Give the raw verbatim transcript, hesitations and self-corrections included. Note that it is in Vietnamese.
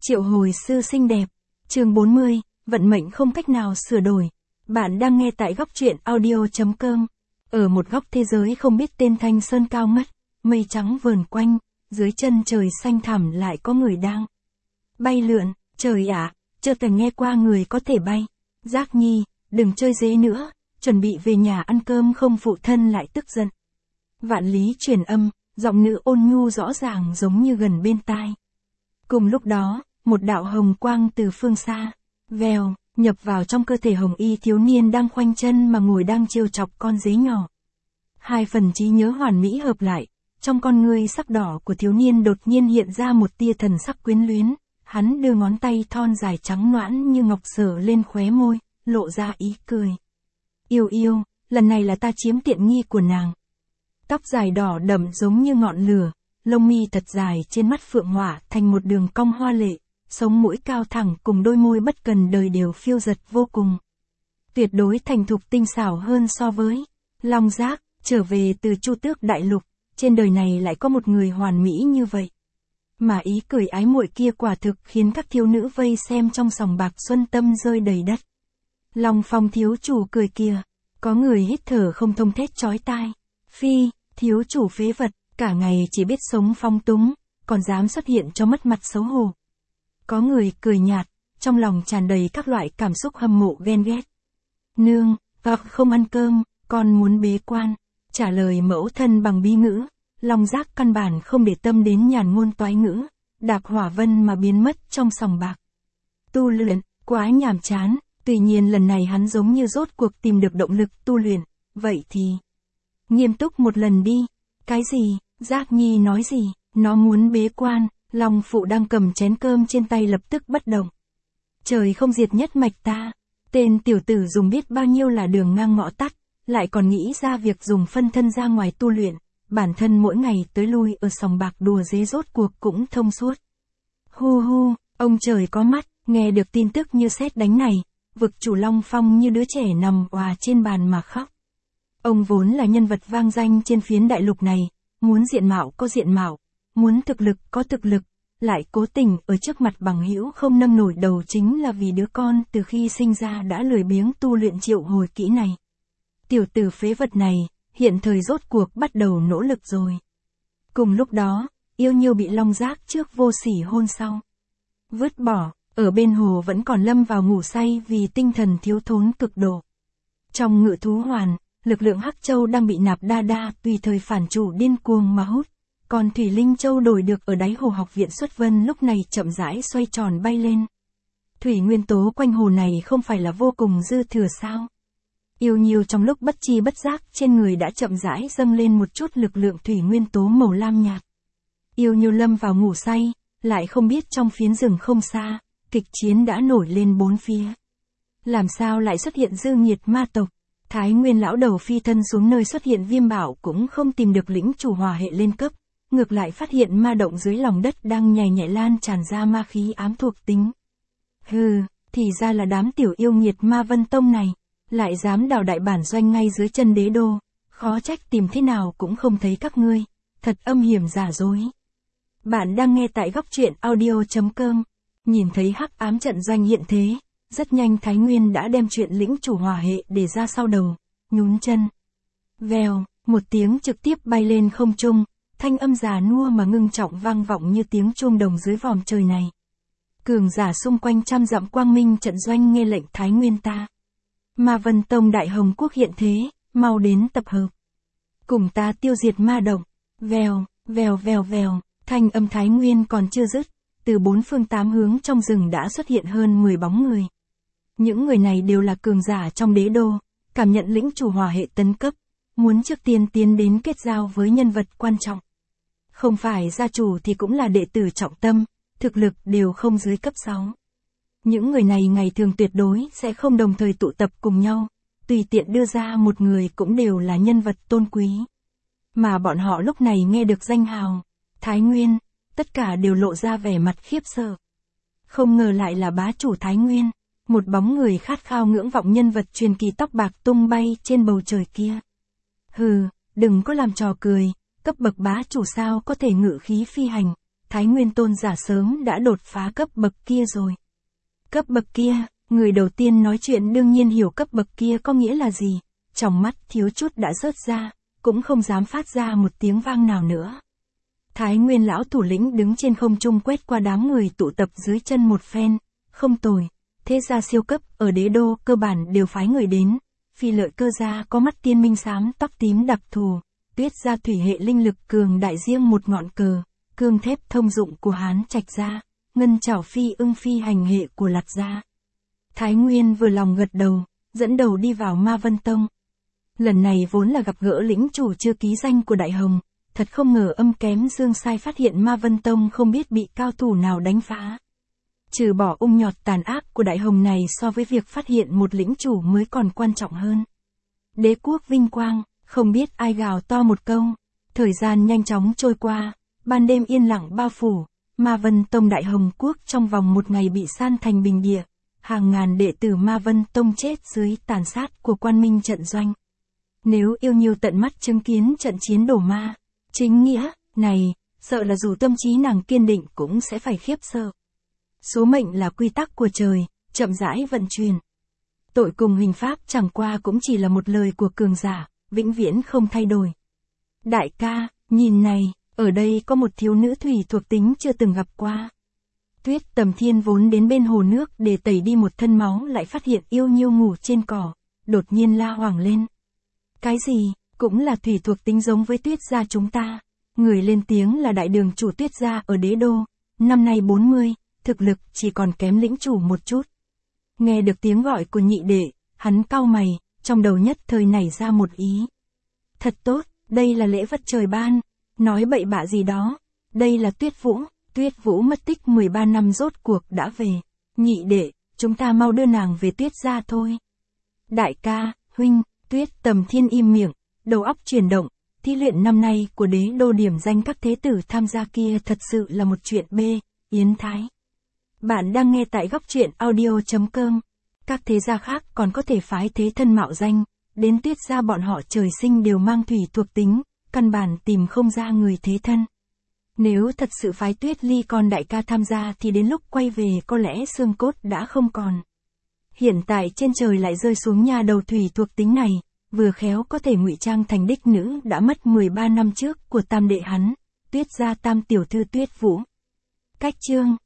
Triệu hồi sư xinh đẹp. Chương bốn mươi, vận mệnh không cách nào sửa đổi. Bạn đang nghe tại góc truyện audio.com. Ở một góc thế giới không biết tên thanh sơn cao ngất, mây trắng vờn quanh, dưới chân trời xanh thẳm lại có người đang bay lượn. Trời ạ, chưa từng nghe qua người có thể bay. Giác Nhi, đừng chơi dế nữa, chuẩn bị về nhà ăn cơm không phụ thân lại tức giận. Vạn lý truyền âm, giọng nữ ôn nhu rõ ràng giống như gần bên tai. Cùng lúc đó, một đạo hồng quang từ phương xa, vèo, nhập vào trong cơ thể hồng y thiếu niên đang khoanh chân mà ngồi đang trêu chọc con dế nhỏ. Hai phần trí nhớ hoàn mỹ hợp lại, trong con ngươi sắc đỏ của thiếu niên đột nhiên hiện ra một tia thần sắc quyến luyến, hắn đưa ngón tay thon dài trắng nõn như ngọc sờ lên khóe môi, lộ ra ý cười. Yêu yêu, lần này là ta chiếm tiện nghi của nàng. Tóc dài đỏ đậm giống như ngọn lửa, lông mi thật dài trên mắt phượng hỏa thành một đường cong hoa lệ, sống mũi cao thẳng cùng đôi môi bất cần đời đều phiêu giật vô cùng. Tuyệt đối thành thục tinh xảo hơn so với Long Giác, trở về từ Chu Tước Đại Lục, trên đời này lại có một người hoàn mỹ như vậy. Mà ý cười ái muội kia quả thực khiến các thiếu nữ vây xem trong sòng bạc xuân tâm rơi đầy đất. Long Phong thiếu chủ cười kìa, có người hít thở không thông thét chói tai. Phi, thiếu chủ phế vật, cả ngày chỉ biết sống phong túng, còn dám xuất hiện cho mất mặt xấu hổ. Có người cười nhạt, trong lòng tràn đầy các loại cảm xúc hâm mộ ghen ghét. Nương, và không ăn cơm, con muốn bế quan. Trả lời mẫu thân bằng bí ngữ, Long Giác căn bản không để tâm đến nhàn ngôn toái ngữ, đạp hỏa vân mà biến mất trong sòng bạc. Tu luyện, quá nhàm chán, tuy nhiên lần này hắn giống như rốt cuộc tìm được động lực tu luyện, vậy thì nghiêm túc một lần đi. Cái gì? Giác Nhi nói gì? Nó muốn bế quan. Long phụ đang cầm chén cơm trên tay lập tức bất động. Trời không diệt nhất mạch ta. Tên tiểu tử dùng biết bao nhiêu là đường ngang ngõ tắt, lại còn nghĩ ra việc dùng phân thân ra ngoài tu luyện, bản thân mỗi ngày tới lui ở sòng bạc đùa dế rốt cuộc cũng thông suốt. Hu hu, ông trời có mắt, nghe được tin tức như sét đánh này, vực chủ Long Phong như đứa trẻ nằm òa trên bàn mà khóc. Ông vốn là nhân vật vang danh trên phiến đại lục này, muốn diện mạo có diện mạo, muốn thực lực có thực lực, lại cố tình ở trước mặt bằng hữu không nâng nổi đầu chính là vì đứa con từ khi sinh ra đã lười biếng tu luyện triệu hồi kỹ này. Tiểu tử phế vật này, hiện thời rốt cuộc bắt đầu nỗ lực rồi. Cùng lúc đó, Yêu Nhiêu bị Long Giác trước vô sỉ hôn sau vứt bỏ, ở bên hồ vẫn còn lâm vào ngủ say vì tinh thần thiếu thốn cực độ. Trong ngự thú hoàn, lực lượng Hắc Châu đang bị nạp đa đa tùy thời phản chủ điên cuồng mà hút, còn Thủy Linh Châu đổi được ở đáy hồ học viện Xuất Vân lúc này chậm rãi xoay tròn bay lên. Thủy nguyên tố quanh hồ này không phải là vô cùng dư thừa sao? Yêu Nhiêu trong lúc bất chi bất giác trên người đã chậm rãi dâng lên một chút lực lượng thủy nguyên tố màu lam nhạt. Yêu Nhiêu lâm vào ngủ say, lại không biết trong phiến rừng không xa, kịch chiến đã nổi lên bốn phía. Làm sao lại xuất hiện dư nghiệt ma tộc? Thái Nguyên lão đầu phi thân xuống nơi xuất hiện Viêm Bảo cũng không tìm được lĩnh chủ hỏa hệ lên cấp, ngược lại phát hiện ma động dưới lòng đất đang nhảy nhảy lan tràn ra ma khí ám thuộc tính. Hừ, thì ra là đám tiểu yêu nghiệt Ma Vân Tông này, lại dám đào đại bản doanh ngay dưới chân đế đô, khó trách tìm thế nào cũng không thấy các ngươi, thật âm hiểm giả dối. Bạn đang nghe tại góc truyện audio.com, nhìn thấy hắc ám trận doanh hiện thế. Rất nhanh Thái Nguyên đã đem chuyện lĩnh chủ hỏa hệ để ra sau đầu, nhún chân. Vèo, một tiếng trực tiếp bay lên không trung, thanh âm già nua mà ngưng trọng vang vọng như tiếng chuông đồng dưới vòm trời này. Cường giả xung quanh trăm dặm quang minh trận doanh nghe lệnh Thái Nguyên ta. Ma Vân Tông Đại Hồng Quốc hiện thế, mau đến tập hợp. Cùng ta tiêu diệt ma động. Vèo, vèo vèo vèo, thanh âm Thái Nguyên còn chưa dứt, từ bốn phương tám hướng trong rừng đã xuất hiện hơn mười bóng người. Những người này đều là cường giả trong đế đô, cảm nhận lĩnh chủ hỏa hệ tấn cấp, muốn trước tiên tiến đến kết giao với nhân vật quan trọng. Không phải gia chủ thì cũng là đệ tử trọng tâm, thực lực đều không dưới cấp sáu. Những người này ngày thường tuyệt đối sẽ không đồng thời tụ tập cùng nhau, tùy tiện đưa ra một người cũng đều là nhân vật tôn quý. Mà bọn họ lúc này nghe được danh hào Thái Nguyên, tất cả đều lộ ra vẻ mặt khiếp sợ. Không ngờ lại là bá chủ Thái Nguyên, một bóng người khát khao ngưỡng vọng nhân vật truyền kỳ tóc bạc tung bay trên bầu trời kia. Hừ, đừng có làm trò cười, cấp bậc bá chủ sao có thể ngự khí phi hành, Thái Nguyên tôn giả sớm đã đột phá cấp bậc kia rồi. Cấp bậc kia, người đầu tiên nói chuyện đương nhiên hiểu cấp bậc kia có nghĩa là gì, trong mắt thiếu chút đã rớt ra, cũng không dám phát ra một tiếng vang nào nữa. Thái Nguyên lão thủ lĩnh đứng trên không trung quét qua đám người tụ tập dưới chân một phen, không tồi, thế gia siêu cấp ở đế đô cơ bản đều phái người đến, Phi Lợi Cơ gia có mắt tiên minh xám tóc tím đặc thù, Tuyết gia thủy hệ linh lực cường đại riêng một ngọn cờ, cương thép thông dụng của Hán Trạch gia, Ngân Trảo Phi ưng phi hành hệ của Lạt gia. Thái Nguyên vừa lòng gật đầu, dẫn đầu đi vào Ma Vân Tông. Lần này vốn là gặp gỡ lĩnh chủ chưa ký danh của Đại Hồng, thật không ngờ âm kém dương sai phát hiện Ma Vân Tông không biết bị cao thủ nào đánh phá. Trừ bỏ ung nhọt tàn ác của Đại Hồng này so với việc phát hiện một lĩnh chủ mới còn quan trọng hơn. Đế quốc vinh quang, không biết ai gào to một câu. Thời gian nhanh chóng trôi qua, ban đêm yên lặng bao phủ, Ma Vân Tông Đại Hồng quốc trong vòng một ngày bị san thành bình địa. Hàng ngàn đệ tử Ma Vân Tông chết dưới tàn sát của Quan Minh trận doanh. Nếu yêu nhiều tận mắt chứng kiến trận chiến đổ ma, chính nghĩa, này, sợ là dù tâm trí nàng kiên định cũng sẽ phải khiếp sợ. Số mệnh là quy tắc của trời, chậm rãi vận chuyển. Tội cùng hình pháp chẳng qua cũng chỉ là một lời của cường giả, vĩnh viễn không thay đổi. Đại ca, nhìn này, ở đây có một thiếu nữ thủy thuộc tính chưa từng gặp qua. Tuyết Tầm Thiên vốn đến bên hồ nước để tẩy đi một thân máu lại phát hiện Yêu Nhiêu ngủ trên cỏ, đột nhiên la hoảng lên. Cái gì, cũng là thủy thuộc tính giống với Tuyết gia chúng ta. Người lên tiếng là đại đường chủ Tuyết gia ở đế đô, năm nay bốn mươi, thực lực chỉ còn kém lĩnh chủ một chút. Nghe được tiếng gọi của nhị đệ, hắn cau mày, trong đầu nhất thời nảy ra một ý. Thật tốt, đây là lễ vật trời ban, nói bậy bạ gì đó, đây là Tuyết Vũ. Tuyết Vũ mất tích mười ba năm rốt cuộc đã về. Nhị đệ, chúng ta mau đưa nàng về Tuyết gia thôi. Đại ca, huynh, Tuyết Tầm Thiên im miệng, đầu óc chuyển động, thi luyện năm nay của đế đô điểm danh các thế tử tham gia kia thật sự là một chuyện bê, Yến Thái. Bạn đang nghe tại góc truyện audio chấm com. Các thế gia khác còn có thể phái thế thân mạo danh, đến Tuyết gia bọn họ trời sinh đều mang thủy thuộc tính, căn bản tìm không ra người thế thân. Nếu thật sự phái Tuyết Ly con đại ca tham gia thì đến lúc quay về có lẽ xương cốt đã không còn. Hiện tại trên trời lại rơi xuống nhà đầu thủy thuộc tính này, vừa khéo có thể ngụy trang thành đích nữ đã mất mười ba năm trước của tam đệ hắn, Tuyết gia tam tiểu thư Tuyết Vũ. Cách chương